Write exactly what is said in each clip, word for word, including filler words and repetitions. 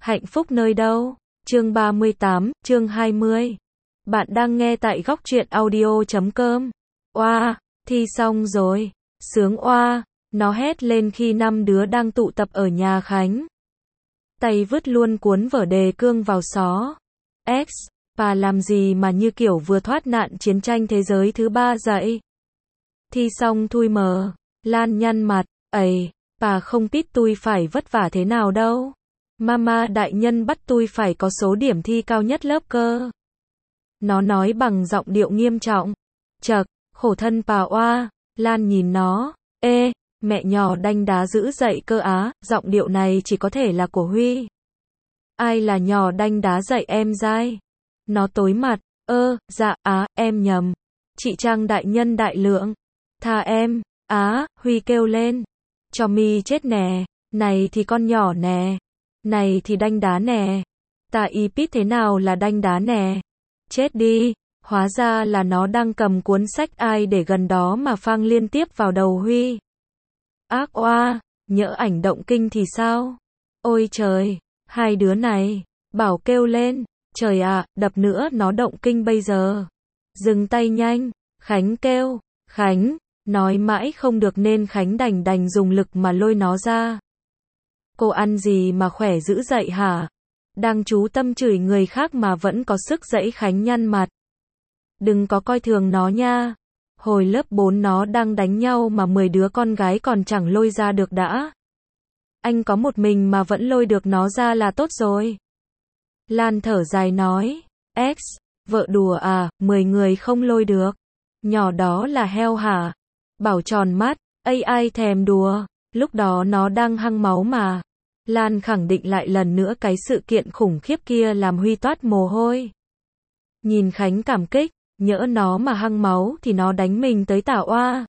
Hạnh phúc nơi đâu? Chương ba mươi tám, chương hai mươi. Bạn đang nghe tại góc truyện audio chấm com. Oa, thi xong rồi. Sướng oa, nó hét lên khi năm đứa đang tụ tập ở nhà Khánh. Tay vứt luôn cuốn vở đề cương vào xó. X, bà làm gì mà như kiểu vừa thoát nạn chiến tranh thế giới thứ ba vậy? Thi xong thui mờ, Lan nhăn mặt, ầy, bà không biết tôi phải vất vả thế nào đâu. Mama đại nhân bắt tôi phải có số điểm thi cao nhất lớp cơ. Nó nói bằng giọng điệu nghiêm trọng. Chậc, khổ thân bà oa. Lan nhìn nó, ê, mẹ nhỏ đanh đá dữ dậy cơ á, giọng điệu này chỉ có thể là của Huy. Ai là nhỏ đanh đá dậy em dai? Nó tối mặt, ơ, dạ, á, em nhầm. Chị Trang đại nhân đại lượng. Tha em, á, Huy kêu lên. Cho mi chết nè, này thì con nhỏ nè. Này thì đanh đá nè. Ta y biết thế nào là đanh đá nè. Chết đi, hóa ra là nó đang cầm cuốn sách ai để gần đó mà phang liên tiếp vào đầu Huy. Ác oa, nhỡ ảnh động kinh thì sao? Ôi trời, hai đứa này, Bảo kêu lên, trời ạ, đập nữa nó động kinh bây giờ. Dừng tay nhanh, Khánh kêu, Khánh, nói mãi không được nên Khánh đành đành dùng lực mà lôi nó ra. Cô ăn gì mà khỏe dữ dậy hả? Đang chú tâm chửi người khác mà vẫn có sức dẫy Khánh nhăn mặt. Đừng có coi thường nó nha. Hồi lớp bốn nó đang đánh nhau mà mười đứa con gái còn chẳng lôi ra được đã. Anh có một mình mà vẫn lôi được nó ra là tốt rồi. Lan thở dài nói, X, vợ đùa à, mười người không lôi được. Nhỏ đó là heo hả? Bảo tròn mắt, ây ai thèm đùa, lúc đó nó đang hăng máu mà. Lan khẳng định lại lần nữa cái sự kiện khủng khiếp kia làm Huy toát mồ hôi. Nhìn Khánh cảm kích, nhỡ nó mà hăng máu thì nó đánh mình tới tả oa.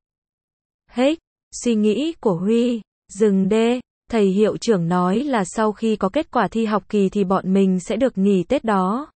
Hết, suy nghĩ của Huy, dừng đê, thầy hiệu trưởng nói là sau khi có kết quả thi học kỳ thì bọn mình sẽ được nghỉ Tết đó.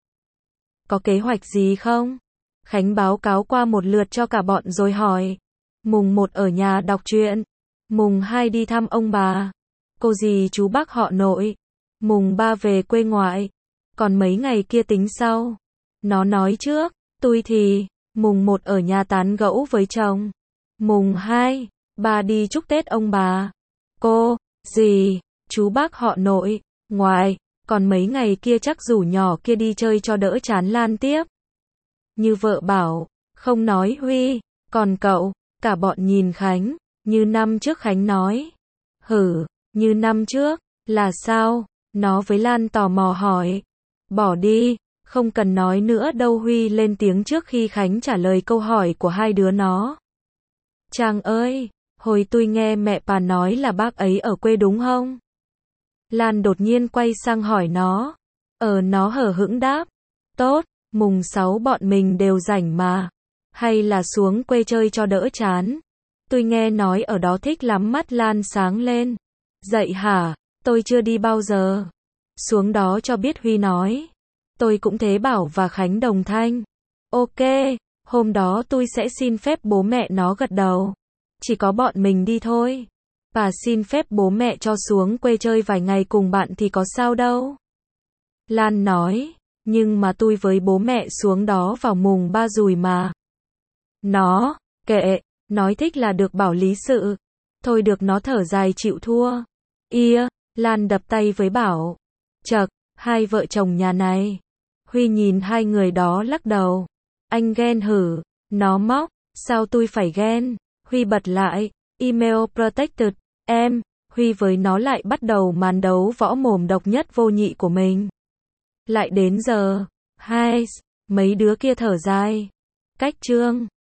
Có kế hoạch gì không? Khánh báo cáo qua một lượt cho cả bọn rồi hỏi. Mùng một ở nhà đọc truyện, mùng hai đi thăm ông bà, cô dì chú bác họ nội, mùng ba về quê ngoại, còn mấy ngày kia tính sau. Nó nói trước, tôi thì, mùng một ở nhà tán gẫu với chồng, mùng hai, ba đi chúc Tết ông bà, cô, dì, chú bác họ nội, ngoại, còn mấy ngày kia chắc rủ nhỏ kia đi chơi cho đỡ chán Lan tiếp. Như vợ bảo, không nói Huy, còn cậu, cả bọn nhìn Khánh, như năm trước Khánh nói. Hử, như năm trước, là sao? Nó với Lan tò mò hỏi. Bỏ đi, không cần nói nữa đâu Huy lên tiếng trước khi Khánh trả lời câu hỏi của hai đứa nó. Trang ơi, hồi tôi nghe mẹ bà nói là bác ấy ở quê đúng không? Lan đột nhiên quay sang hỏi nó. Ờ nó hở hững đáp. Tốt, mùng sáu bọn mình đều rảnh mà. Hay là xuống quê chơi cho đỡ chán. Tôi nghe nói ở đó thích lắm mắt Lan sáng lên. Dậy hả? Tôi chưa đi bao giờ. Xuống đó cho biết Huy nói. Tôi cũng thế Bảo và Khánh đồng thanh. Ok, hôm đó tôi sẽ xin phép bố mẹ nó gật đầu. Chỉ có bọn mình đi thôi. Bà xin phép bố mẹ cho xuống quê chơi vài ngày cùng bạn thì có sao đâu. Lan nói, nhưng mà tôi với bố mẹ xuống đó vào mùng ba rùi mà. Nó, kệ, nói thích là được Bảo lý sự. Thôi được nó thở dài chịu thua. Ia, Lan đập tay với Bảo. Chậc, hai vợ chồng nhà này. Huy nhìn hai người đó lắc đầu. Anh ghen hử, nó móc, sao tôi phải ghen? Huy bật lại, email protected, em, Huy với nó lại bắt đầu màn đấu võ mồm độc nhất vô nhị của mình. Lại đến giờ, hai, mấy đứa kia thở dài. Cách chương.